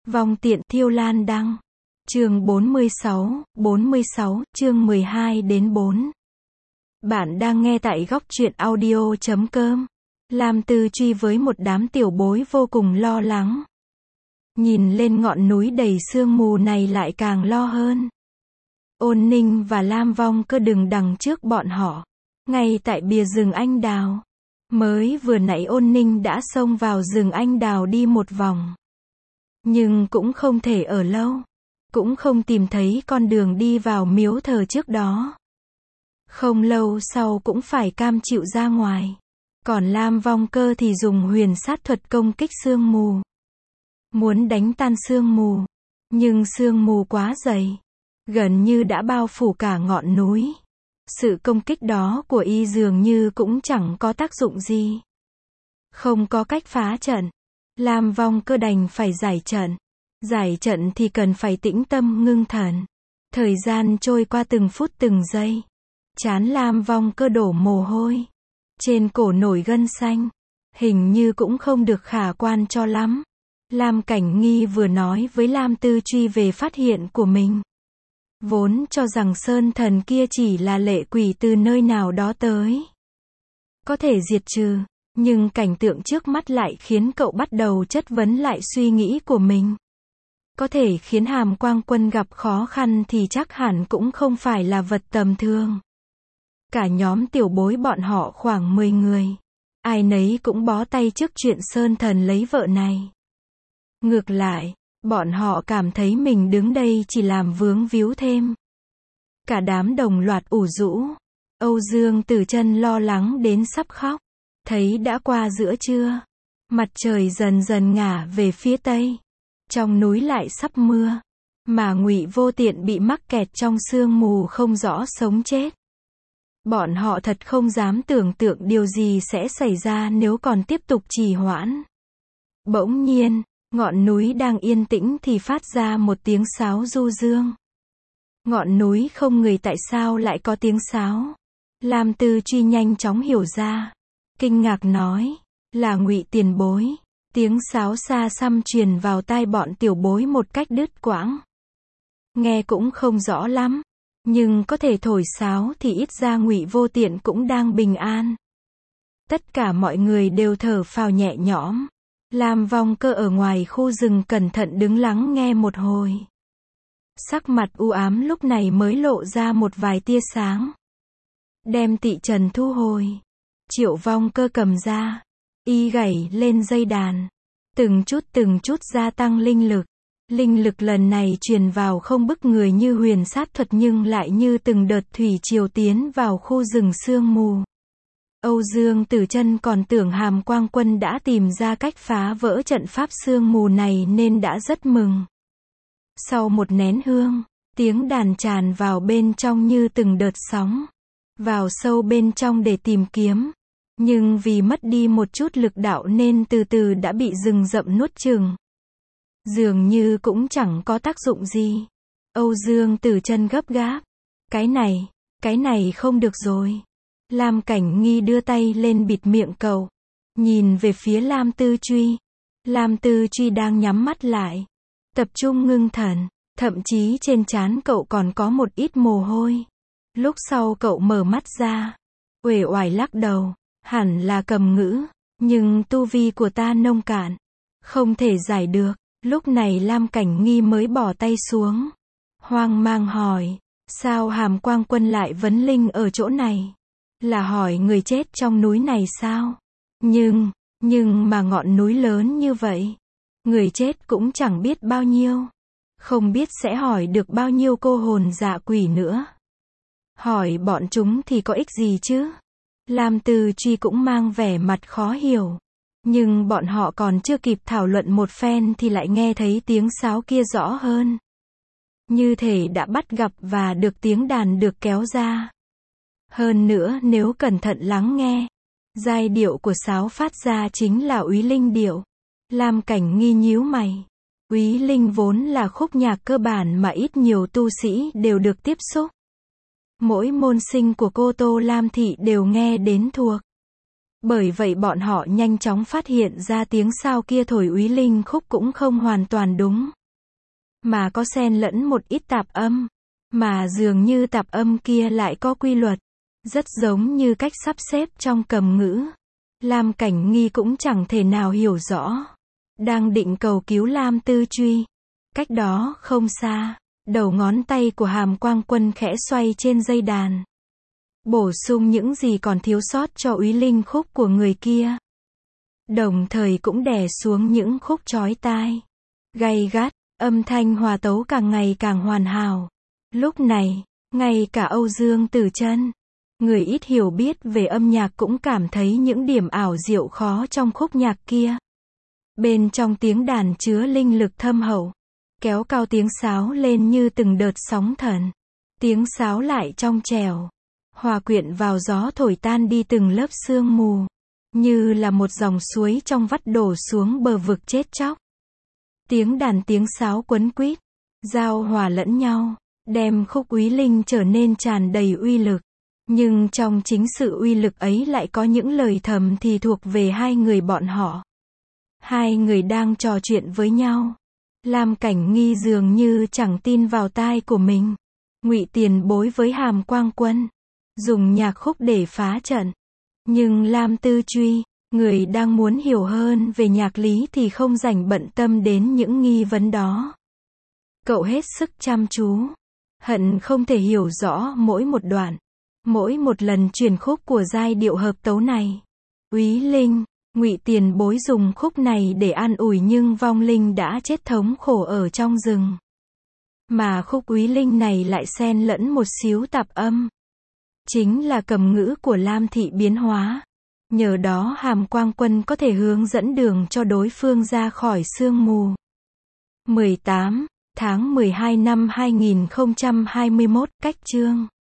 Vong tiện Thiêu Lan đăng. Chương 46, chương 12 đến 4. Bạn đang nghe tại góc truyện audio.com. Lam Tư Truy với một đám tiểu bối vô cùng lo lắng. Nhìn lên ngọn núi đầy sương mù này lại càng lo hơn. Ôn Ninh và Lam Vong Cơ đứng đằng trước bọn họ, ngay tại bìa rừng anh đào. Mới vừa nãy Ôn Ninh đã xông vào rừng anh đào đi một vòng. Nhưng cũng không thể ở lâu. Cũng không tìm thấy con đường đi vào miếu thờ trước đó. Không lâu sau cũng phải cam chịu ra ngoài. Còn Lam Vong Cơ thì dùng huyền sát thuật công kích sương mù. Muốn đánh tan sương mù. Nhưng sương mù quá dày. Gần như đã bao phủ cả ngọn núi. Sự công kích đó của y dường như cũng chẳng có tác dụng gì. Không có cách phá trận. Lam Vong Cơ đành phải giải trận. Giải trận thì cần phải tĩnh tâm ngưng thần. Thời gian trôi qua từng phút từng giây. Trán Lam Vong Cơ đổ mồ hôi. Trên cổ nổi gân xanh. Hình như cũng không được khả quan cho lắm. Lam Cảnh Nghi vừa nói với Lam Tư Truy về phát hiện của mình. Vốn cho rằng sơn thần kia chỉ là lệ quỷ từ nơi nào đó tới. Có thể diệt trừ. Nhưng cảnh tượng trước mắt lại khiến cậu bắt đầu chất vấn lại suy nghĩ của mình. Có thể khiến Hàm Quang Quân gặp khó khăn thì chắc hẳn cũng không phải là vật tầm thường. Cả nhóm tiểu bối bọn họ khoảng 10 người. Ai nấy cũng bó tay trước chuyện sơn thần lấy vợ này. Ngược lại, bọn họ cảm thấy mình đứng đây chỉ làm vướng víu thêm. Cả đám đồng loạt ủ rũ. Âu Dương Tử Chân lo lắng đến sắp khóc. Thấy đã qua giữa trưa. Mặt trời dần dần ngả về phía tây. Trong núi lại sắp mưa. Mà Ngụy Vô Tiện bị mắc kẹt trong sương mù không rõ sống chết. Bọn họ thật không dám tưởng tượng điều gì sẽ xảy ra nếu còn tiếp tục trì hoãn. Bỗng nhiên, ngọn núi đang yên tĩnh thì phát ra một tiếng sáo du dương. Ngọn núi không người tại sao lại có tiếng sáo. Lam Tư Truy nhanh chóng hiểu ra. Kinh ngạc nói, là Ngụy tiền bối. Tiếng sáo xa xăm truyền vào tai bọn tiểu bối một cách đứt quãng. Nghe cũng không rõ lắm. Nhưng có thể thổi sáo thì ít ra Ngụy Vô Tiện cũng đang bình an. Tất cả mọi người đều thở phào nhẹ nhõm. Lam Vong Cơ ở ngoài khu rừng cẩn thận đứng lắng nghe một hồi. Sắc mặt u ám lúc này mới lộ ra một vài tia sáng. Đem tị trần thu hồi. Triệu Vong Cơ cầm ra. Y gảy lên dây đàn. Từng chút gia tăng linh lực. Linh lực lần này truyền vào không bức người như huyền sát thuật nhưng lại như từng đợt thủy triều tiến vào khu rừng sương mù. Âu Dương Tử Chân còn tưởng Hàm Quang Quân đã tìm ra cách phá vỡ trận pháp sương mù này nên đã rất mừng. Sau một nén hương, tiếng đàn tràn vào bên trong như từng đợt sóng. Vào sâu bên trong để tìm kiếm. Nhưng vì mất đi một chút lực đạo nên từ từ đã bị rừng rậm nuốt chửng. Dường như cũng chẳng có tác dụng gì. Âu Dương Tử Chân gấp gáp. Cái này không được rồi. Lam Cảnh Nghi đưa tay lên bịt miệng cậu. Nhìn về phía Lam Tư Truy. Lam Tư Truy đang nhắm mắt lại. Tập trung ngưng thần. Thậm chí trên trán cậu còn có một ít mồ hôi. Lúc sau cậu mở mắt ra. Uể oải lắc đầu. Hẳn là cầm ngữ. Nhưng tu vi của ta nông cạn. Không thể giải được. Lúc này Lam Cảnh Nghi mới bỏ tay xuống. Hoang mang hỏi. Sao Hàm Quang Quân lại vấn linh ở chỗ này? Là hỏi người chết trong núi này sao? Nhưng mà ngọn núi lớn như vậy. Người chết cũng chẳng biết bao nhiêu. Không biết sẽ hỏi được bao nhiêu cô hồn dạ quỷ nữa. Hỏi bọn chúng thì có ích gì chứ? Lam Tư Truy cũng mang vẻ mặt khó hiểu. Nhưng bọn họ còn chưa kịp thảo luận một phen thì lại nghe thấy tiếng sáo kia rõ hơn. Như thể đã bắt gặp và được tiếng đàn được kéo ra. Hơn nữa nếu cẩn thận lắng nghe, giai điệu của sáo phát ra chính là Úy Linh điệu. Lam Cảnh Nghi nhíu mày. Úy Linh vốn là khúc nhạc cơ bản mà ít nhiều tu sĩ đều được tiếp xúc. Mỗi môn sinh của Cô Tô Lam Thị đều nghe đến thuộc. Bởi vậy bọn họ nhanh chóng phát hiện ra tiếng sao kia thổi Úy Linh khúc cũng không hoàn toàn đúng. mà có xen lẫn một ít tạp âm, mà dường như tạp âm kia lại có quy luật, rất giống như cách sắp xếp trong cầm ngữ. Lam Cảnh Nghi cũng chẳng thể nào hiểu rõ. Đang định cầu cứu Lam Tư Truy. Cách đó không xa, đầu ngón tay của Hàm Quang Quân khẽ xoay trên dây đàn. Bổ sung những gì còn thiếu sót cho úy linh khúc của người kia. Đồng thời cũng đè xuống những khúc chói tai, gay gắt, âm thanh hòa tấu càng ngày càng hoàn hảo. Lúc này, ngay cả Âu Dương Tử Chân, người ít hiểu biết về âm nhạc cũng cảm thấy những điểm ảo diệu khó trong khúc nhạc kia. Bên trong tiếng đàn chứa linh lực thâm hậu, kéo cao tiếng sáo lên như từng đợt sóng thần. Tiếng sáo lại trong trẻo, hòa quyện vào gió thổi tan đi từng lớp sương mù, như là một dòng suối trong vắt đổ xuống bờ vực chết chóc. Tiếng đàn tiếng sáo quấn quýt, giao hòa lẫn nhau, đem khúc úy linh trở nên tràn đầy uy lực. Nhưng trong chính sự uy lực ấy lại có những lời thầm thì thuộc về hai người bọn họ. Hai người đang trò chuyện với nhau. Lam Cảnh Nghi dường như chẳng tin vào tai của mình. Ngụy Tiền Bối với Hàm Quang Quân dùng nhạc khúc để phá trận. Nhưng Lam Tư Truy, người đang muốn hiểu hơn về nhạc lý thì không rảnh bận tâm đến những nghi vấn đó. Cậu hết sức chăm chú, hận không thể hiểu rõ mỗi một đoạn, mỗi một lần chuyển khúc của giai điệu hợp tấu này. Úy linh, Ngụy Tiền Bối dùng khúc này để an ủi nhưng vong linh đã chết thống khổ ở trong rừng. Mà khúc úy linh này lại xen lẫn một xíu tạp âm. Chính là cầm ngữ của Lam Thị biến hóa. Nhờ đó Hàm Quang Quân có thể hướng dẫn đường cho đối phương ra khỏi sương mù. 18 tháng 12 năm 2021, cách chương